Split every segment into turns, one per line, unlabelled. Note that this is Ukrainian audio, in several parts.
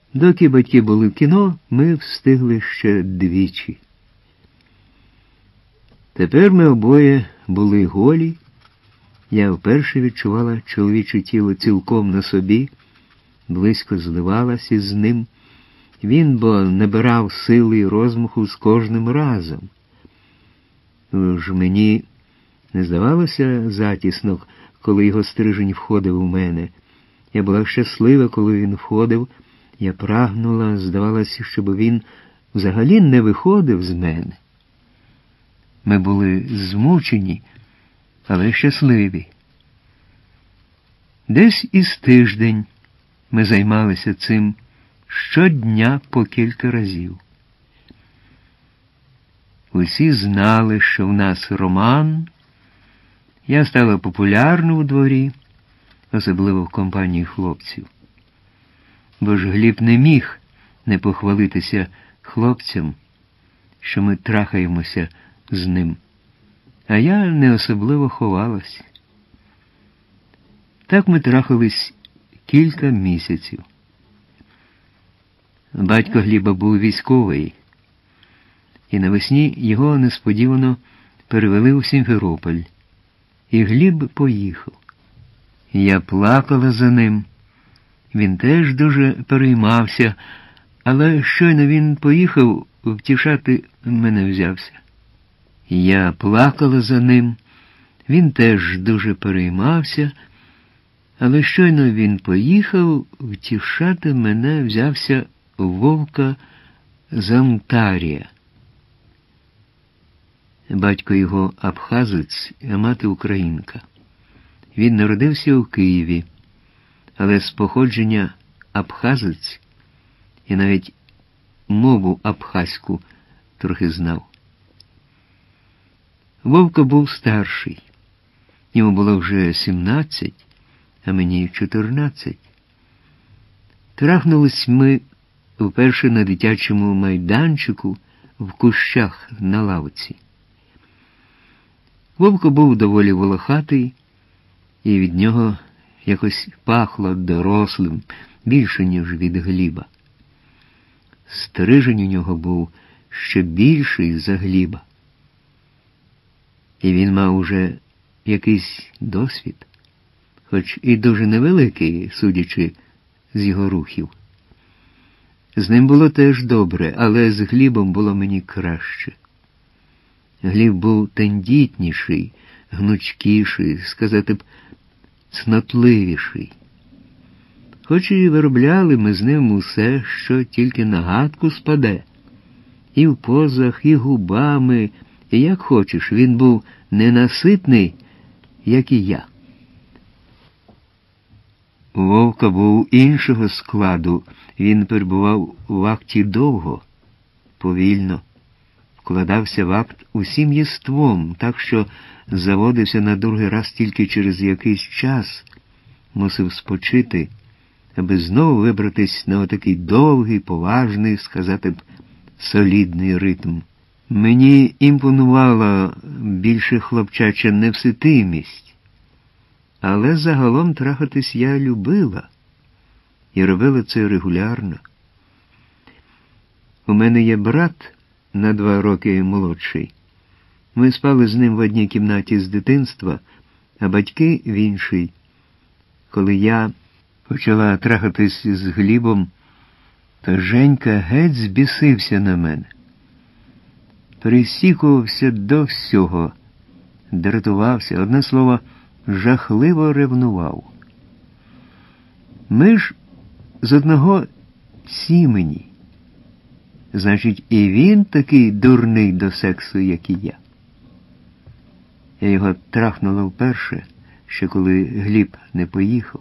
Доки батьки були в кіно, ми встигли ще двічі. Тепер ми обоє були голі. Я вперше відчувала чоловіче тіло цілком на собі, близько зливалась із ним. Він бо набирав сили і розмаху з кожним разом. Ж мені не здавалося затісно, коли його стрижень входив у мене. Я була щаслива, коли він входив. Я прагнула, здавалося, щоб він взагалі не виходив з мене. Ми були змучені, але щасливі. Десь із тиждень ми займалися цим щодня по кілька разів. Усі знали, що в нас роман. Я стала популярна у дворі, особливо в компанії хлопців. Бо ж Гліб не міг не похвалитися хлопцям, що ми трахаємося з ним. А я не особливо ховалась. Так ми трахались кілька місяців. Батько Гліба був військовий, і навесні його несподівано перевели у Сімферополь. І Гліб поїхав. Я плакала за ним. Він теж дуже переймався, але щойно він поїхав, втішати мене взявся. Я плакала за ним. Він теж дуже переймався, але щойно він поїхав, втішати мене взявся Вовка Замтарія. Батько його абхазець, а мати українка. Він народився у Києві, але з походження абхазець і навіть мову абхазьку трохи знав. Вовка був старший. Йому було вже 17, а мені 14. Трахнулись ми вперше на дитячому майданчику в кущах на лавці. Вовко був доволі волохатий, і від нього якось пахло дорослим, більше, ніж від Гліба. Стрижень у нього був ще більший за Гліба. І він мав уже якийсь досвід, хоч і дуже невеликий, судячи з його рухів. З ним було теж добре, але з Глібом було мені краще. Гліб був тендітніший, гнучкіший, сказати б, цнотливіший. Хоч і виробляли ми з ним усе, що тільки на гадку спаде. І в позах, і губами, і як хочеш, він був ненаситний, як і я. Вовка був іншого складу, він перебував в акті довго, повільно. Вкладався в акт усім єством, так що заводився на другий раз тільки через якийсь час, мусив спочити, аби знову вибратись на отакий довгий, поважний, сказати б, солідний ритм. Мені імпонувала більше хлопчача невситимість, але загалом трахатись я любила і робила це регулярно. У мене є брат на 2 роки молодший. Ми спали з ним в одній кімнаті з дитинства, а батьки в іншій. Коли я почала трахатись з Глібом, то Женька геть збісився на мене. Присікувався до всього, дратувався, одне слово, жахливо ревнував. Ми ж з одного сімені. Значить, і він такий дурний до сексу, як і я. Я його трахнула вперше, ще коли Гліб не поїхав.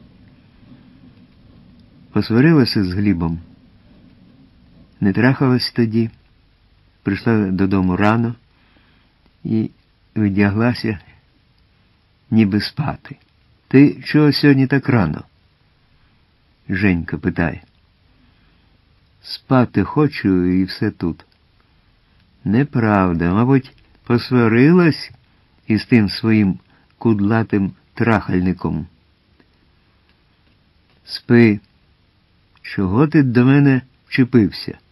Посварилася з Глібом. Не трахалась тоді. Прийшла додому рано і вдяглася, ніби спати. «Ти чого сьогодні так рано?» Женька питає. «Спати хочу і все тут». Неправда, мабуть, посварилась із тим своїм кудлатим трахальником. «Спи, Чого ти до мене чіпився?